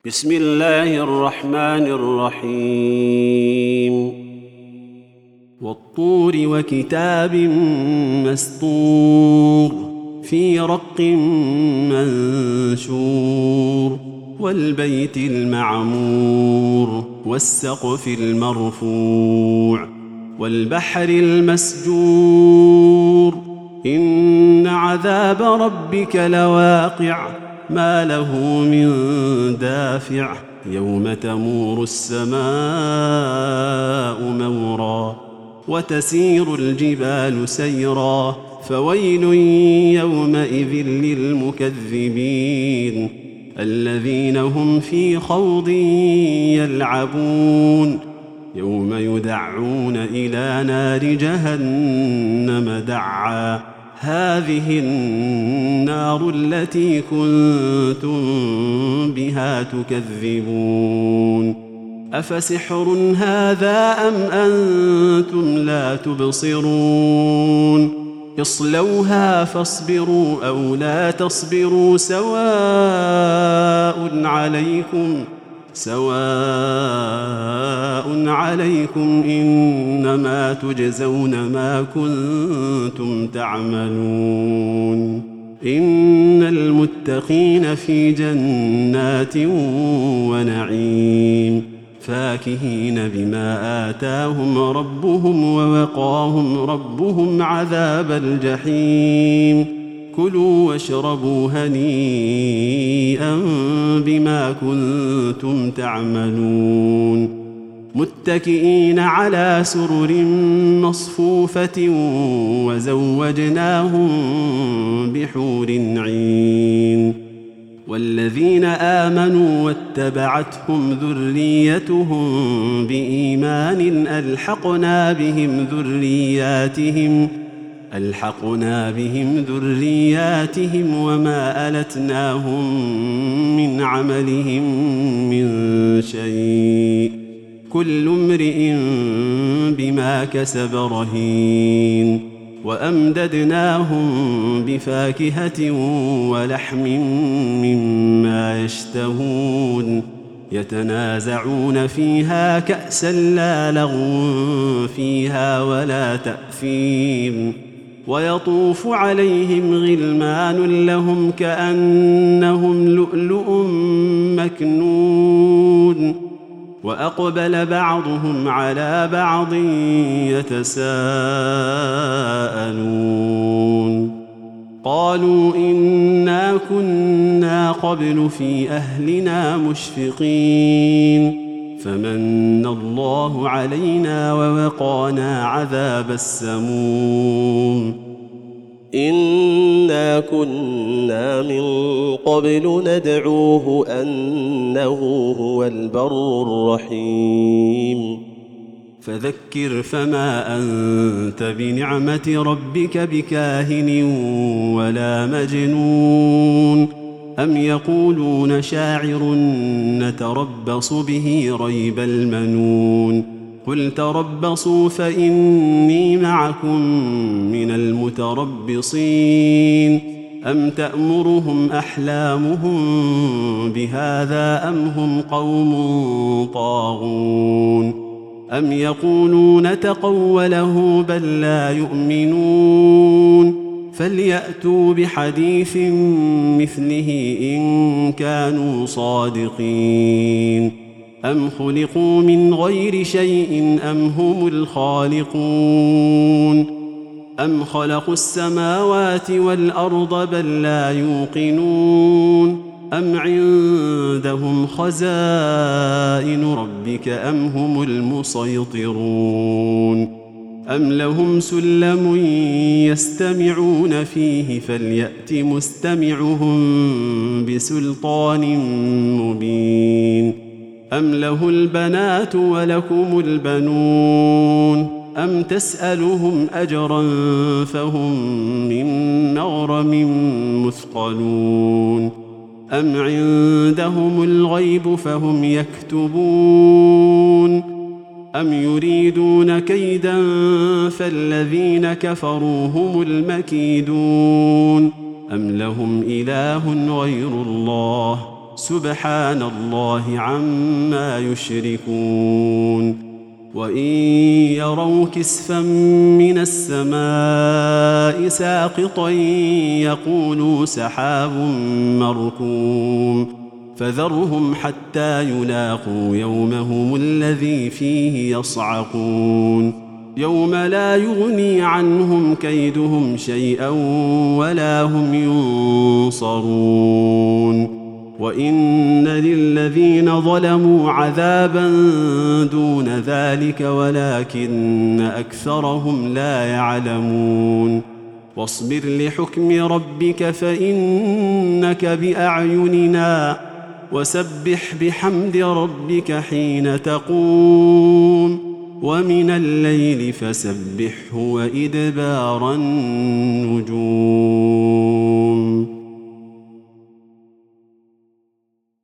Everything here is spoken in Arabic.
بسم الله الرحمن الرحيم والطور وكتاب مسطور في رق منشور والبيت المعمور والسقف المرفوع والبحر المسجور إن عذاب ربك لواقع ما له من دافع يوم تمور السماء مورا وتسير الجبال سيرا فويل يومئذ للمكذبين الذين هم في خوض يلعبون يوم يدعون إلى نار جهنم دعا هذه النار التي كنتم بها تكذبون أفسحر هذا أم أنتم لا تبصرون اصلوها فاصبروا أو لا تصبروا سواء عليكم إنما تجزون ما كنتم تعملون إن المتقين في جنات ونعيم فاكهين بما آتاهم ربهم ووقاهم ربهم عذاب الجحيم كلوا واشربوا هنيئا بما كنتم تعملون متكئين على سرر مصفوفة وزوجناهم بحور عين والذين آمنوا واتبعتهم ذريتهم بإيمان ألحقنا بهم ذرياتهم وما ألتناهم من عملهم من شيء كل امرئ بما كسب رهين وأمددناهم بفاكهة ولحم مما يشتهون يتنازعون فيها كأسا لا لغو فيها ولا تأثيم ويطوف عليهم غلمان لهم كأنهم لؤلؤ مكنون وأقبل بعضهم على بعض يتساءلون قالوا إنا كنا قبل في أهلنا مشفقين فمن الله علينا ووقانا عذاب السموم إنا كنا من قبل ندعوه أنه هو البر الرحيم فذكر فما أنت بنعمة ربك بكاهن ولا مجنون أم يقولون شاعر نتربص به ريب المنون قل تربصوا فإني معكم من المتربصين أم تأمرهم أحلامهم بهذا أم هم قوم طاغون أم يقولون تقوله بل لا يؤمنون فليأتوا بحديث مثله إن كانوا صادقين أم خلقوا من غير شيء أم هم الخالقون أم خلقوا السماوات والأرض بل لا يوقنون أم عندهم خزائن ربك أم هم المسيطرون أم لهم سلم يستمعون فيه فليأت مستمعهم بسلطان مبين أم له البنات ولكم البنون أم تسألهم أجرا فهم من مغرم مثقلون أم عندهم الغيب فهم يكتبون أم يريدون كيدا فالذين كفروا هم المكيدون أم لهم إله غير الله سبحان الله عما يشركون وإن يروا كسفا من السماء ساقطا يقولوا سحاب مركوم فذرهم حتى يلاقوا يومهم الذي فيه يصعقون يوم لا يغني عنهم كيدهم شيئا ولا هم ينصرون وإن للذين ظلموا عذابا دون ذلك ولكن أكثرهم لا يعلمون واصبر لحكم ربك فإنك بأعيننا وسبح بحمد ربك حين تقوم ومن الليل فسبحه وإدبار النجوم